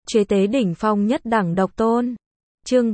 Chế tế đỉnh phong nhất đẳng độc tôn. Chương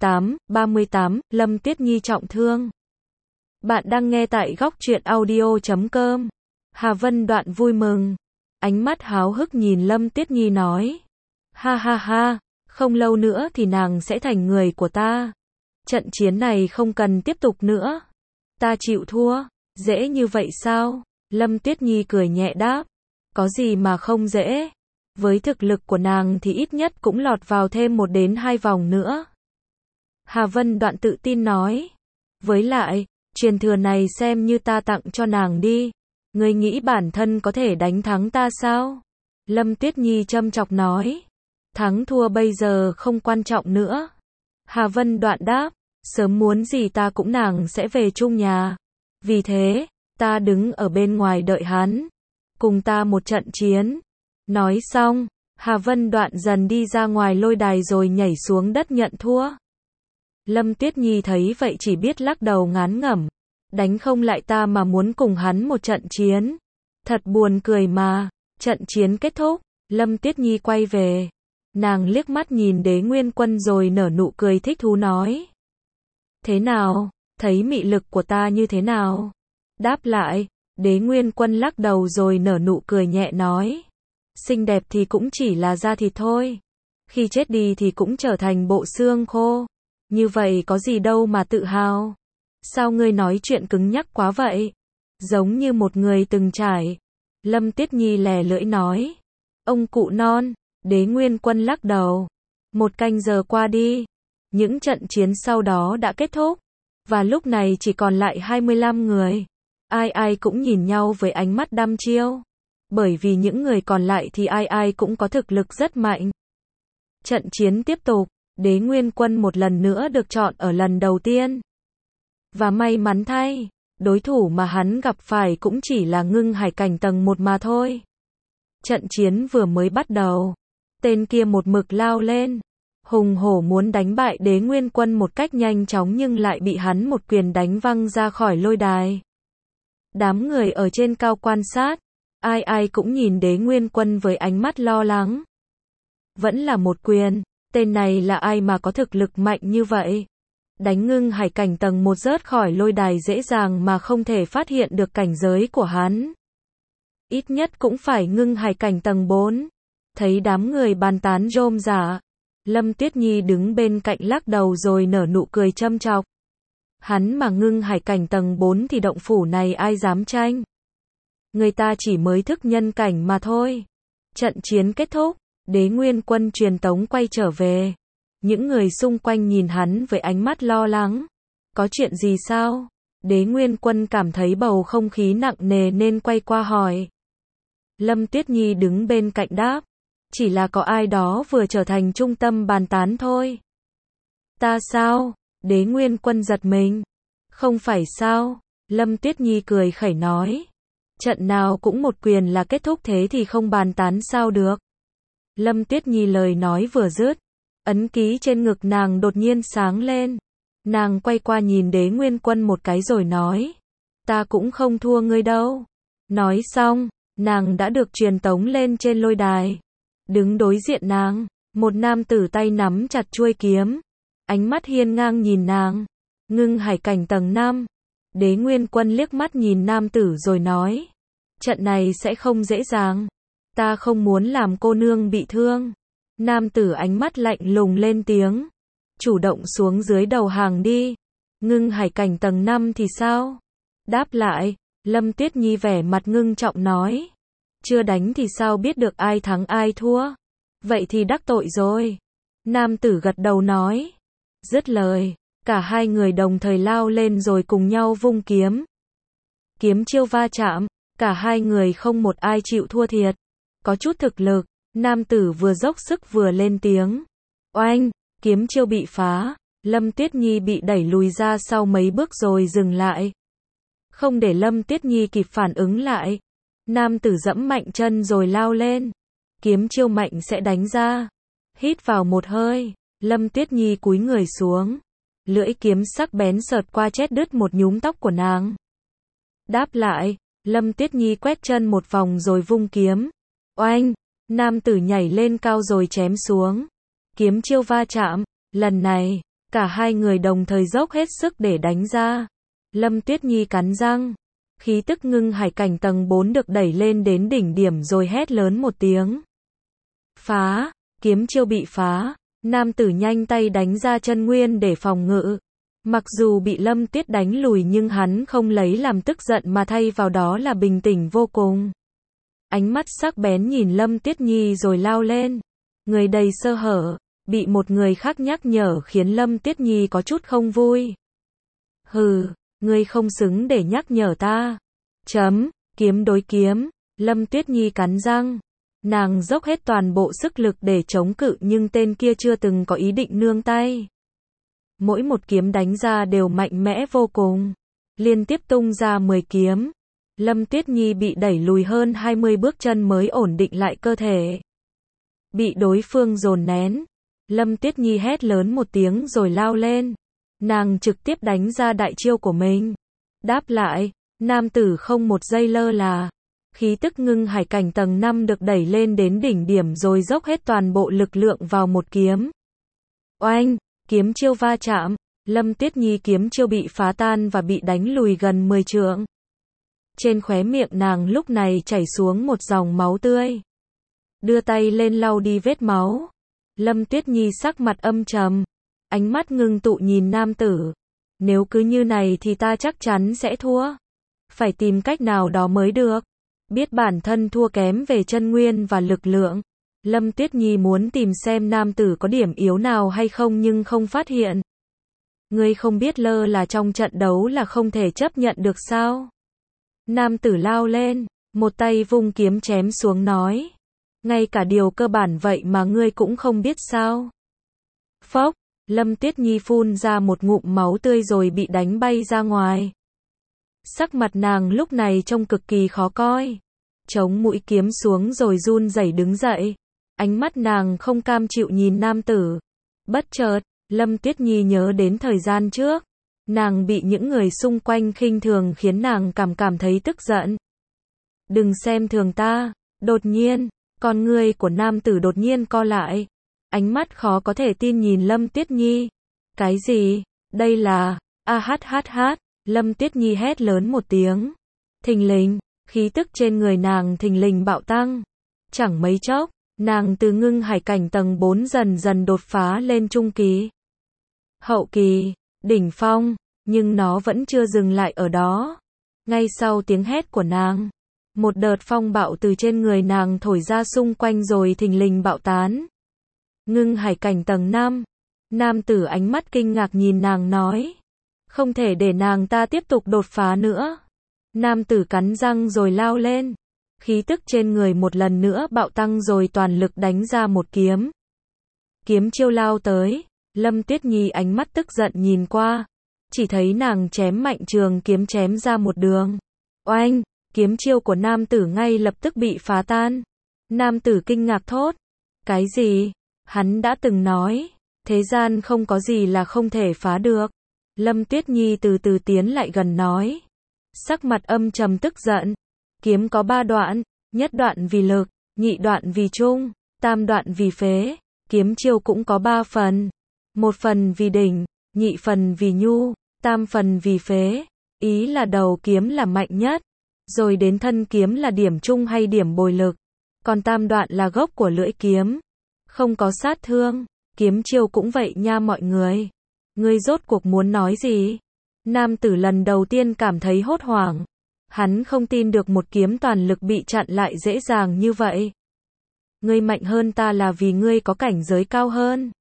38, Lâm Tuyết Nhi trọng thương. Bạn đang nghe tại góc truyện audio.com. Hà Vân Đoạn vui mừng, ánh mắt háo hức nhìn Lâm Tuyết Nhi nói: ha ha ha, không lâu nữa thì nàng sẽ thành người của ta. Trận chiến này không cần tiếp tục nữa. Ta chịu thua. Dễ như vậy sao? Lâm Tuyết Nhi cười nhẹ đáp. Có gì mà không dễ. Với thực lực của nàng thì ít nhất cũng lọt vào thêm 1 đến 2 vòng nữa. Hà Vân Đoạn tự tin nói. Với lại, truyền thừa này xem như ta tặng cho nàng đi. Ngươi nghĩ bản thân có thể đánh thắng ta sao? Lâm Tuyết Nhi châm chọc nói. Thắng thua bây giờ không quan trọng nữa. Hà Vân Đoạn đáp. Sớm muốn gì ta cũng nàng sẽ về chung nhà. Vì thế, ta đứng ở bên ngoài đợi hắn. Cùng ta một trận chiến. Nói xong, Hà Vân Đoạn dần đi ra ngoài lôi đài rồi nhảy xuống đất nhận thua. Lâm Tuyết Nhi thấy vậy chỉ biết lắc đầu ngán ngẩm. Đánh không lại ta mà muốn cùng hắn một trận chiến. Thật buồn cười mà. Trận chiến kết thúc, Lâm Tuyết Nhi quay về. Nàng liếc mắt nhìn Đế Nguyên Quân rồi nở nụ cười thích thú nói. Thế nào, thấy mị lực của ta như thế nào? Đáp lại, Đế Nguyên Quân lắc đầu rồi nở nụ cười nhẹ nói. Xinh đẹp thì cũng chỉ là da thịt thôi. Khi chết đi thì cũng trở thành bộ xương khô. Như vậy có gì đâu mà tự hào. Sao ngươi nói chuyện cứng nhắc quá vậy? Giống như một người từng trải. Lâm Tuyết Nhi lè lưỡi nói. Ông cụ non. Đế Nguyên Quân lắc đầu. 1 canh giờ qua đi. Những trận chiến sau đó đã kết thúc. Và lúc này chỉ còn lại 25 người. Ai cũng nhìn nhau với ánh mắt đăm chiêu. Bởi vì những người còn lại thì ai cũng có thực lực rất mạnh. Trận chiến tiếp tục. Đế Nguyên Quân một lần nữa được chọn ở lần đầu tiên. Và may mắn thay, đối thủ mà hắn gặp phải cũng chỉ là ngưng hải cảnh tầng 1 mà thôi. Trận chiến vừa mới bắt đầu. Tên kia một mực lao lên. Hùng hổ muốn đánh bại Đế Nguyên Quân một cách nhanh chóng nhưng lại bị hắn một quyền đánh văng ra khỏi lôi đài. Đám người ở trên cao quan sát. Ai cũng nhìn Đế Nguyên Quân với ánh mắt lo lắng. Vẫn là một quyền. Tên này là ai mà có thực lực mạnh như vậy? Đánh ngưng hải cảnh tầng 1 rớt khỏi lôi đài dễ dàng mà không thể phát hiện được cảnh giới của hắn. Ít nhất cũng phải ngưng hải cảnh tầng 4. Thấy đám người bàn tán rôm rả. Lâm Tuyết Nhi đứng bên cạnh lắc đầu rồi nở nụ cười châm chọc. Hắn mà ngưng hải cảnh tầng 4 thì động phủ này ai dám tranh. Người ta chỉ mới thức nhân cảnh mà thôi. Trận chiến kết thúc. Đế Nguyên Quân truyền tống quay trở về. Những người xung quanh nhìn hắn với ánh mắt lo lắng. Có chuyện gì sao? Đế Nguyên Quân cảm thấy bầu không khí nặng nề nên quay qua hỏi. Lâm Tuyết Nhi đứng bên cạnh đáp. Chỉ là có ai đó vừa trở thành trung tâm bàn tán thôi. Ta sao? Đế Nguyên Quân giật mình. Không phải sao? Lâm Tuyết Nhi cười khẩy nói. Trận nào cũng một quyền là kết thúc thế thì không bàn tán sao được. Lâm Tuyết Nhi lời nói vừa dứt. Ấn ký trên ngực nàng đột nhiên sáng lên. Nàng quay qua nhìn Đế Nguyên Quân một cái rồi nói. Ta cũng không thua ngươi đâu. Nói xong, nàng đã được truyền tống lên trên lôi đài. Đứng đối diện nàng, một nam tử tay nắm chặt chuôi kiếm. Ánh mắt hiên ngang nhìn nàng. Ngưng hải cảnh tầng 5. Đế Nguyên Quân liếc mắt nhìn nam tử rồi nói. Trận này sẽ không dễ dàng. Ta không muốn làm cô nương bị thương. Nam tử ánh mắt lạnh lùng lên tiếng. Chủ động xuống dưới đầu hàng đi. Ngưng hải cảnh tầng 5 thì sao? Đáp lại, Lâm Tuyết Nhi vẻ mặt ngưng trọng nói. Chưa đánh thì sao biết được ai thắng ai thua? Vậy thì đắc tội rồi. Nam tử gật đầu nói. Dứt lời, cả hai người đồng thời lao lên rồi cùng nhau vung kiếm. Kiếm chiêu va chạm, cả hai người không một ai chịu thua thiệt. Có chút thực lực, nam tử vừa dốc sức vừa lên tiếng. Oanh, kiếm chiêu bị phá. Lâm Tuyết Nhi bị đẩy lùi ra sau mấy bước rồi dừng lại. Không để Lâm Tuyết Nhi kịp phản ứng lại. Nam tử giẫm mạnh chân rồi lao lên. Kiếm chiêu mạnh sẽ đánh ra. Hít vào một hơi. Lâm Tuyết Nhi cúi người xuống. Lưỡi kiếm sắc bén sượt qua chét đứt một nhúm tóc của nàng. Đáp lại, Lâm Tuyết Nhi quét chân một vòng rồi vung kiếm. Oanh! Nam tử nhảy lên cao rồi chém xuống. Kiếm chiêu va chạm. Lần này, cả hai người đồng thời dốc hết sức để đánh ra. Lâm Tuyết Nhi cắn răng. Khí tức ngưng hải cảnh tầng 4 được đẩy lên đến đỉnh điểm rồi hét lớn một tiếng. Phá. Kiếm chiêu bị phá. Nam tử nhanh tay đánh ra chân nguyên để phòng ngự. Mặc dù bị Lâm Tuyết đánh lùi nhưng hắn không lấy làm tức giận mà thay vào đó là bình tĩnh vô cùng. Ánh mắt sắc bén nhìn Lâm Tuyết Nhi rồi lao lên. Người đầy sơ hở, bị một người khác nhắc nhở khiến Lâm Tuyết Nhi có chút không vui. Hừ, ngươi không xứng để nhắc nhở ta. Kiếm đối kiếm, Lâm Tuyết Nhi cắn răng. Nàng dốc hết toàn bộ sức lực để chống cự nhưng tên kia chưa từng có ý định nương tay. Mỗi một kiếm đánh ra đều mạnh mẽ vô cùng. Liên tiếp tung ra 10 kiếm. Lâm Tuyết Nhi bị đẩy lùi hơn 20 bước chân mới ổn định lại cơ thể. Bị đối phương dồn nén. Lâm Tuyết Nhi hét lớn một tiếng rồi lao lên. Nàng trực tiếp đánh ra đại chiêu của mình. Đáp lại, nam tử không một giây lơ là. Khí tức ngưng hải cảnh tầng 5 được đẩy lên đến đỉnh điểm rồi dốc hết toàn bộ lực lượng vào một kiếm. Oanh, kiếm chiêu va chạm. Lâm Tuyết Nhi kiếm chiêu bị phá tan và bị đánh lùi gần 10 trượng. Trên khóe miệng nàng lúc này chảy xuống một dòng máu tươi. Đưa tay lên lau đi vết máu. Lâm Tuyết Nhi sắc mặt âm trầm. Ánh mắt ngưng tụ nhìn nam tử. Nếu cứ như này thì ta chắc chắn sẽ thua. Phải tìm cách nào đó mới được. Biết bản thân thua kém về chân nguyên và lực lượng. Lâm Tuyết Nhi muốn tìm xem nam tử có điểm yếu nào hay không nhưng không phát hiện. Ngươi không biết lơ là trong trận đấu là không thể chấp nhận được sao? Nam tử lao lên, một tay vung kiếm chém xuống nói. Ngay cả điều cơ bản vậy mà ngươi cũng không biết sao? Phốc, Lâm Tuyết Nhi phun ra một ngụm máu tươi rồi bị đánh bay ra ngoài. Sắc mặt nàng lúc này trông cực kỳ khó coi. Chống mũi kiếm xuống rồi run rẩy đứng dậy. Ánh mắt nàng không cam chịu nhìn nam tử. Bất chợt, Lâm Tuyết Nhi nhớ đến thời gian trước. Nàng bị những người xung quanh khinh thường khiến nàng cảm thấy tức giận. Đừng xem thường ta. Đột nhiên, con ngươi của nam tử đột nhiên co lại. Ánh mắt khó có thể tin nhìn Lâm Tuyết Nhi. Cái gì? Đây là... Lâm Tuyết Nhi hét lớn một tiếng. Thình lình, khí tức trên người nàng thình lình bạo tăng. Chẳng mấy chốc, nàng từ ngưng hải cảnh tầng 4 dần dần đột phá lên trung kỳ. Hậu kỳ, đỉnh phong, nhưng nó vẫn chưa dừng lại ở đó. Ngay sau tiếng hét của nàng, một đợt phong bạo từ trên người nàng thổi ra xung quanh rồi thình lình bạo tán. Ngưng hải cảnh tầng 5, nam tử ánh mắt kinh ngạc nhìn nàng nói. Không thể để nàng ta tiếp tục đột phá nữa. Nam tử cắn răng rồi lao lên. Khí tức trên người một lần nữa bạo tăng rồi toàn lực đánh ra một kiếm. Kiếm chiêu lao tới. Lâm Tuyết Nhi ánh mắt tức giận nhìn qua. Chỉ thấy nàng chém mạnh trường kiếm chém ra một đường. Oanh! Kiếm chiêu của nam tử ngay lập tức bị phá tan. Nam tử kinh ngạc thốt. Cái gì? Hắn đã từng nói. Thế gian không có gì là không thể phá được. Lâm Tuyết Nhi từ từ tiến lại gần nói. Sắc mặt âm trầm tức giận. Kiếm có 3 đoạn. Nhất đoạn vì lực, nhị đoạn vì trung, tam đoạn vì phế. Kiếm chiêu cũng có 3 phần. Một phần vì đỉnh, nhị phần vì nhu, tam phần vì phế. Ý là đầu kiếm là mạnh nhất. Rồi đến thân kiếm là điểm trung hay điểm bồi lực. Còn tam đoạn là gốc của lưỡi kiếm. Không có sát thương. Kiếm chiêu cũng vậy nha mọi người. Ngươi rốt cuộc muốn nói gì? Nam tử lần đầu tiên cảm thấy hốt hoảng. Hắn không tin được một kiếm toàn lực bị chặn lại dễ dàng như vậy. Ngươi mạnh hơn ta là vì ngươi có cảnh giới cao hơn.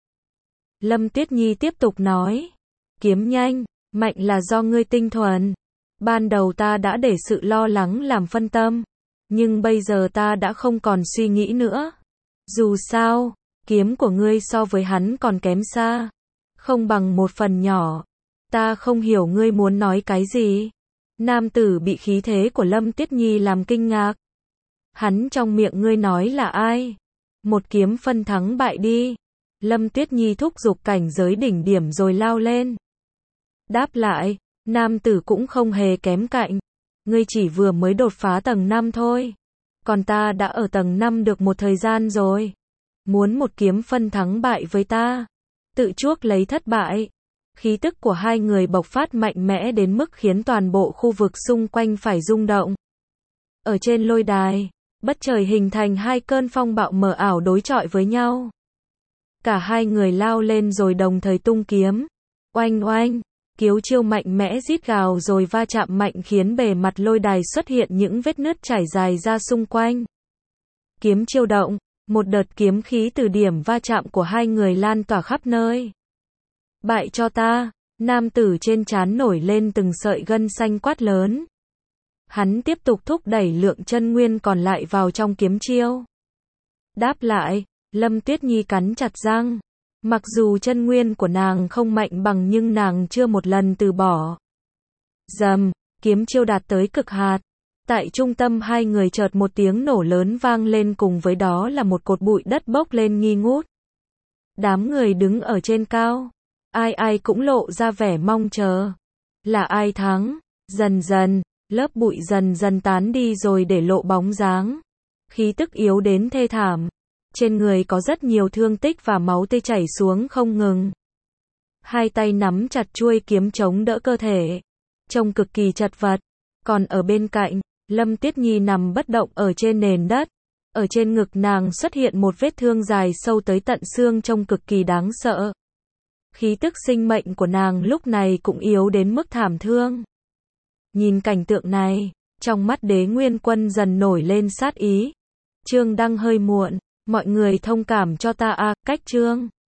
Lâm Tuyết Nhi tiếp tục nói. Kiếm nhanh, mạnh là do ngươi tinh thuần. Ban đầu ta đã để sự lo lắng làm phân tâm. Nhưng bây giờ ta đã không còn suy nghĩ nữa. Dù sao, kiếm của ngươi so với hắn còn kém xa. Không bằng một phần nhỏ. Ta không hiểu ngươi muốn nói cái gì. Nam tử bị khí thế của Lâm Tuyết Nhi làm kinh ngạc. Hắn trong miệng ngươi nói là ai? Một kiếm phân thắng bại đi. Lâm Tuyết Nhi thúc giục cảnh giới đỉnh điểm rồi lao lên. Đáp lại, nam tử cũng không hề kém cạnh. Ngươi chỉ vừa mới đột phá tầng 5 thôi. Còn ta đã ở tầng 5 được một thời gian rồi. Muốn một kiếm phân thắng bại với ta. Tự chuốc lấy thất bại. Khí tức của hai người bộc phát mạnh mẽ đến mức khiến toàn bộ khu vực xung quanh phải rung động. Ở trên lôi đài, bất chợt hình thành hai cơn phong bạo mờ ảo đối chọi với nhau. Cả hai người lao lên rồi đồng thời tung kiếm. Oanh oanh, kiếm chiêu mạnh mẽ rít gào rồi va chạm mạnh khiến bề mặt lôi đài xuất hiện những vết nứt trải dài ra xung quanh. Kiếm chiêu động, một đợt kiếm khí từ điểm va chạm của hai người lan tỏa khắp nơi. Bại cho ta, nam tử trên trán nổi lên từng sợi gân xanh quát lớn. Hắn tiếp tục thúc đẩy lượng chân nguyên còn lại vào trong kiếm chiêu. Đáp lại, Lâm Tuyết Nhi cắn chặt răng. Mặc dù chân nguyên của nàng không mạnh bằng nhưng nàng chưa một lần từ bỏ. Rầm, kiếm chiêu đạt tới cực hạn. Tại trung tâm hai người chợt một tiếng nổ lớn vang lên, cùng với đó là một cột bụi đất bốc lên nghi ngút. Đám người đứng ở trên cao, ai ai cũng lộ ra vẻ mong chờ. Là ai thắng? Dần dần, lớp bụi dần dần tán đi rồi để lộ bóng dáng. Khí tức yếu đến thê thảm. Trên người có rất nhiều thương tích và máu tươi chảy xuống không ngừng. Hai tay nắm chặt chuôi kiếm chống đỡ cơ thể, trông cực kỳ chật vật. Còn ở bên cạnh, Lâm Tuyết Nhi nằm bất động ở trên nền đất. Ở trên ngực nàng xuất hiện một vết thương dài sâu tới tận xương trông cực kỳ đáng sợ. Khí tức sinh mệnh của nàng lúc này cũng yếu đến mức thảm thương. Nhìn cảnh tượng này, trong mắt Đế Nguyên Quân dần nổi lên sát ý. Chương đăng hơi muộn, mọi người thông cảm cho ta a, cách chương.